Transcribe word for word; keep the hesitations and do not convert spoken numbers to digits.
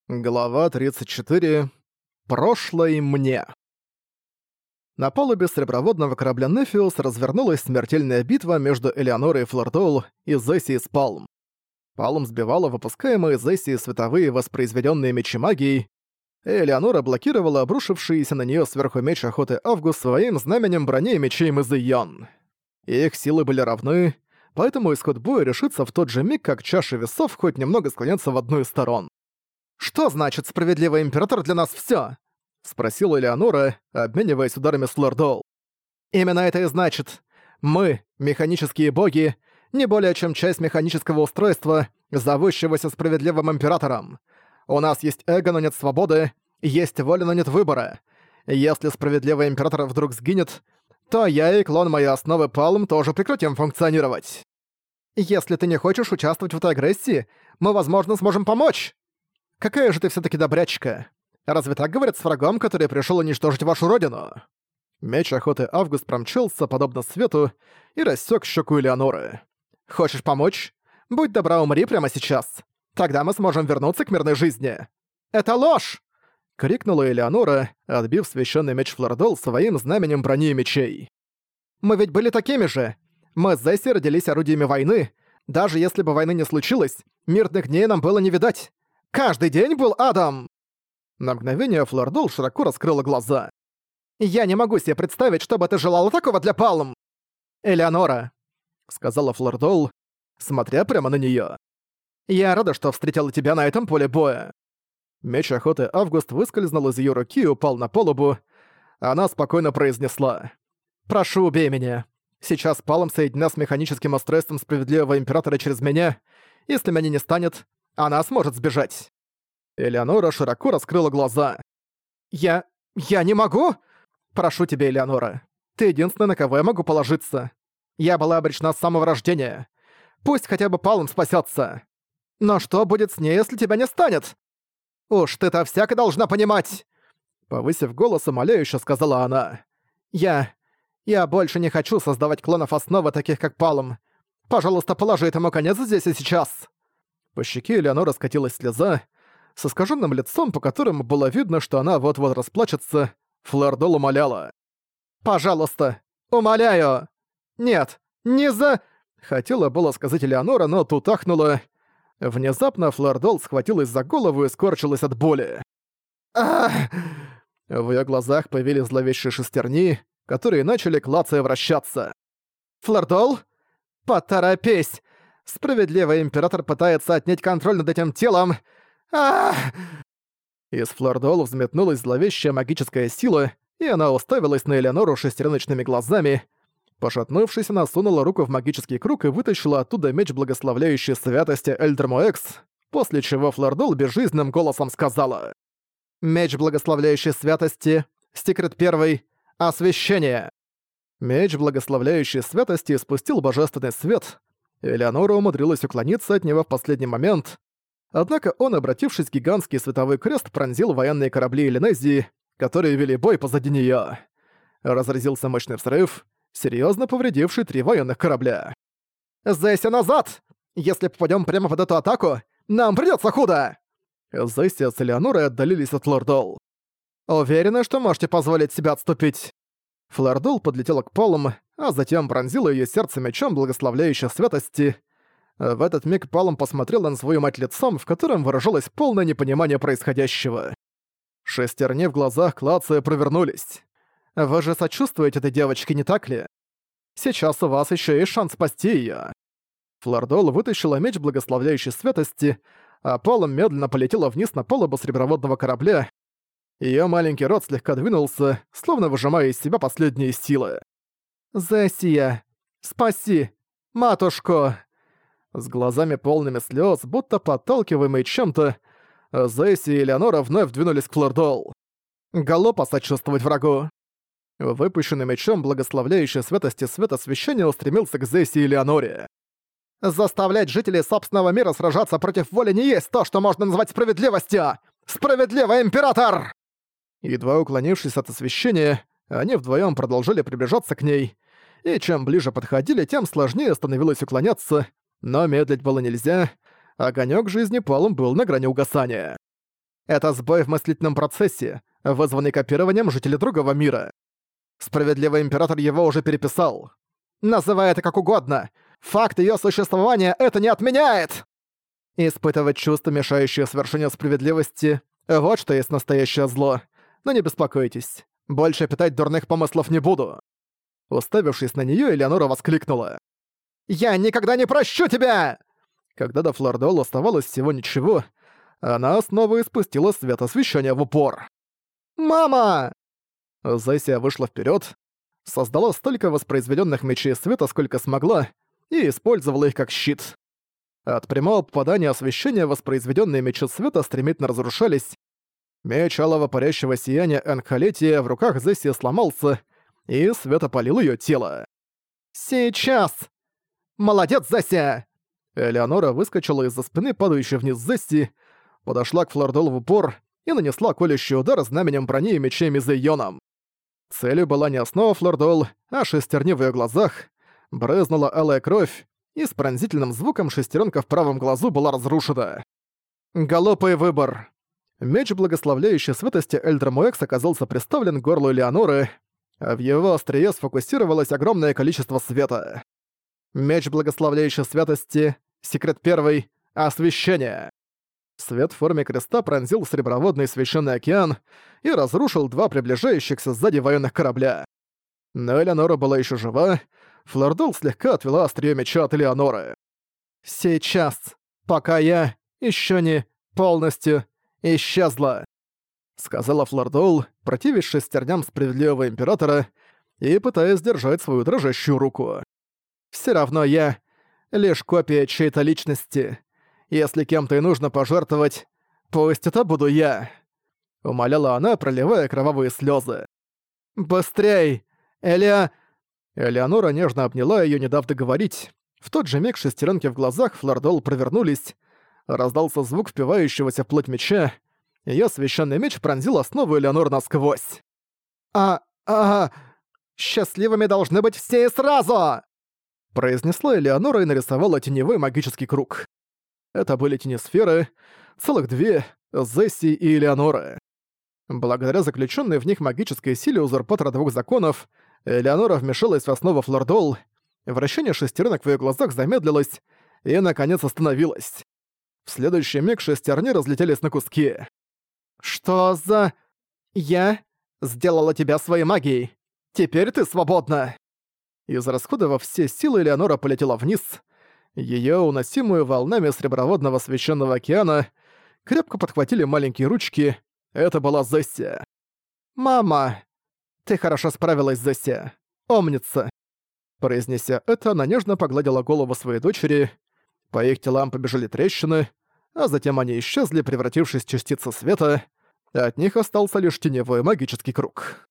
Глава тридцать четыре. Прошлое мне. На палубе среброводного корабля «Нефиус» развернулась смертельная битва между Элеонорой Флордоул и Зессией Спалм. Палм сбивала выпускаемые Зессией световые воспроизведенные мечи магией, и Элеонора блокировала обрушившиеся на нее сверху меч охоты Август своим знаменем брони и мечей Мазейон. Их силы были равны, поэтому исход боя решится в тот же миг, как чаши весов хоть немного склонятся в одну из сторон. «Что значит справедливый император для нас всё?» — спросила Элеонора, обмениваясь ударами с Флордоул. «Именно это и значит. Мы, механические боги, не более чем часть механического устройства, зовущегося справедливым императором. У нас есть эго, но нет свободы, есть воля, но нет выбора. Если справедливый император вдруг сгинет, то я и клон моей основы Палм тоже прекратим функционировать. Если ты не хочешь участвовать в этой агрессии, мы, возможно, сможем помочь. Какая же ты всё-таки добрячка? Разве так говорят с врагом, который пришёл уничтожить вашу родину?» Меч охоты Август промчался, подобно свету, и рассёк щеку Элеоноры. «Хочешь помочь? Будь добра, умри прямо сейчас. Тогда мы сможем вернуться к мирной жизни». «Это ложь!» — крикнула Элеонора, отбив священный меч Флордоул своим знаменем брони и мечей. «Мы ведь были такими же. Мы с Зесси родились орудиями войны. Даже если бы войны не случилось, мирных дней нам было не видать. Каждый день был адом!» На мгновение Флордоул широко раскрыла глаза. «Я не могу себе представить, чтобы ты желала такого для Палм!» «Элеонора», — сказала Флордоул, смотря прямо на неё. «Я рада, что встретила тебя на этом поле боя». Меч охоты Август выскользнул из её руки и упал на палубу. Она спокойно произнесла: «Прошу, убей меня. Сейчас Палм соединена с механическим устройством справедливого императора через меня. Если меня не станет, она сможет сбежать». Элеонора широко раскрыла глаза. «Я... я не могу!» «Прошу тебя, Элеонора. Ты единственная, на кого я могу положиться. Я была обречена с самого рождения. Пусть хотя бы Палм спасётся. Но что будет с ней, если тебя не станет? Уж ты-то всяко должна понимать!» Повысив голос, умоляюще сказала она. «Я... я больше не хочу создавать клонов основы, таких как Палм. Пожалуйста, положи этому конец здесь и сейчас». По щеке Элеоноры скатилась слеза. С искаженным лицом, по которому было видно, что она вот-вот расплачется, Флордоул умоляла. «Пожалуйста, умоляю! Нет, не за...» Хотела было сказать Элеонора, но тут ахнула. Внезапно Флордоул схватилась за голову и скорчилась от боли. «Ах!» В её глазах появились зловещие шестерни, которые начали клацая вращаться. «Флордоул? Поторопись! Справедливый император пытается отнять контроль над этим телом! Ах!» Из Флордоул взметнулась зловещая магическая сила, и она уставилась на Элеонору шестереночными глазами. Пошатнувшись, она сунула руку в магический круг и вытащила оттуда меч благословляющей святости Эльдермуэкс, после чего Флордоул безжизненным голосом сказала: «Меч благословляющей святости, Секрет первый, освящение!» Меч благословляющей святости испустил божественный свет. Элеонора умудрилась уклониться от него в последний момент, однако он, обратившись в гигантский световой крест, пронзил военные корабли Элинезии, которые вели бой позади неё. Разразился мощный взрыв, серьёзно повредивший три военных корабля. «Зесси, назад! Если попадём прямо под эту атаку, нам придётся худо!» Зесси с Элеонорой отдалились от Флордоул. «Уверены, что можете позволить себе отступить?» Флордоул подлетела к Палм, а затем пронзила её сердце мечом благословляющей святости. В этот миг Палм посмотрела на свою мать лицом, в котором выражалось полное непонимание происходящего. Шестерни в глазах клацая провернулись. «Вы же сочувствуете этой девочке, не так ли? Сейчас у вас ещё есть шанс спасти её». Флордоул вытащила меч благословляющей святости, а Палм медленно полетела вниз на палубу среброводного корабля. Её маленький рот слегка двинулся, словно выжимая из себя последние силы. «Зессия, спаси! Матушку!» С глазами полными слёз, будто подталкиваемые чем-то, Зесси и Элеонора вновь двинулись к Флордоул. Глупо сочувствовать врагу. Выпущенный мечом благословляющей святости свет освящения устремился к Зесси и Элеоноре. «Заставлять жителей собственного мира сражаться против воли не есть то, что можно назвать справедливостью! Справедливый император!» Едва уклонившись от освящения, они вдвоём продолжали приближаться к ней, и чем ближе подходили, тем сложнее становилось уклоняться, но медлить было нельзя, огонёк жизни Палм был на грани угасания. Это сбой в мыслительном процессе, вызванный копированием жителей другого мира. Справедливый император его уже переписал. Называй это как угодно. Факт ее существования это не отменяет! Испытывать чувства, мешающие свершению справедливости — вот что есть настоящее зло. Но не беспокойтесь, больше питать дурных помыслов не буду. Уставившись на неё, Элеонора воскликнула. «Я никогда не прощу тебя!» Когда до Флордол оставалось всего ничего, она снова испустила свет освещения в упор. «Мама!» Зайся вышла вперед, создала столько воспроизведенных мечей света, сколько смогла, и использовала их как щит. От прямого попадания освещения воспроизведенные мечи света стремительно разрушались. Меч алого парящего сияния Энхалетия в руках Зесси сломался, и свет опалил её тело. «Сейчас! Молодец, Зесси!» Элеонора выскочила из-за спины падающей вниз Зесси, подошла к Флордол в упор и нанесла колющий удар знаменем брони и мечей Мизейоном. Целью была не основа Флордол, а шестерни в её глазах, брызнула алая кровь, и с пронзительным звуком шестеренка в правом глазу была разрушена. Глупый выбор. Меч, благословляющий светости Эльдрамуэкс, оказался приставлен к горлу Элеоноры, а в его острие сфокусировалось огромное количество света. Меч, благословляющий святости, секрет первый — освещение. Свет в форме креста пронзил среброводный священный океан и разрушил два приближающихся сзади военных корабля. Но Элеонора была еще жива. Флордол слегка отвела острие меча от Элеоноры. «Сейчас, пока я еще не полностью исчезла», — сказала Флордол, противясь шестерням справедливого императора и пытаясь держать свою дрожащую руку. «Все равно я лишь копия чьей-то личности. Если кем-то и нужно пожертвовать, пусть это буду я», — умоляла она, проливая кровавые слезы. «Быстрей! Эля...» Элеонора нежно обняла её, не дав договорить. В тот же миг шестеренки в глазах Флордол провернулись. Раздался звук впивающегося в плоть меча. Её священный меч пронзил основу Элеонор насквозь. «А... а... счастливыми должны быть все и сразу!» Произнесла Элеонора и нарисовала теневой магический круг. Это были тени-сферы, целых две, Зесси и Элеоноры. Благодаря заключенной в них магической силе узурпатора двух законов, Элеонора вмешалась в основу Флордол, вращение шестеренок в её глазах замедлилось и, наконец, остановилось. В следующий миг шестерни разлетелись на куски. «Что за... Я сделала тебя своей магией. Теперь ты свободна!» Израсходовав все силы, Элеонора полетела вниз. Её, уносимую волнами среброводного священного океана, крепко подхватили маленькие ручки. Это была Зесси. «Мама! Ты хорошо справилась, Зесси. Умница!» Произнеся это, она нежно погладила голову своей дочери. По их телам побежали трещины, а затем они исчезли, превратившись в частицы света. От них остался лишь теневой магический круг.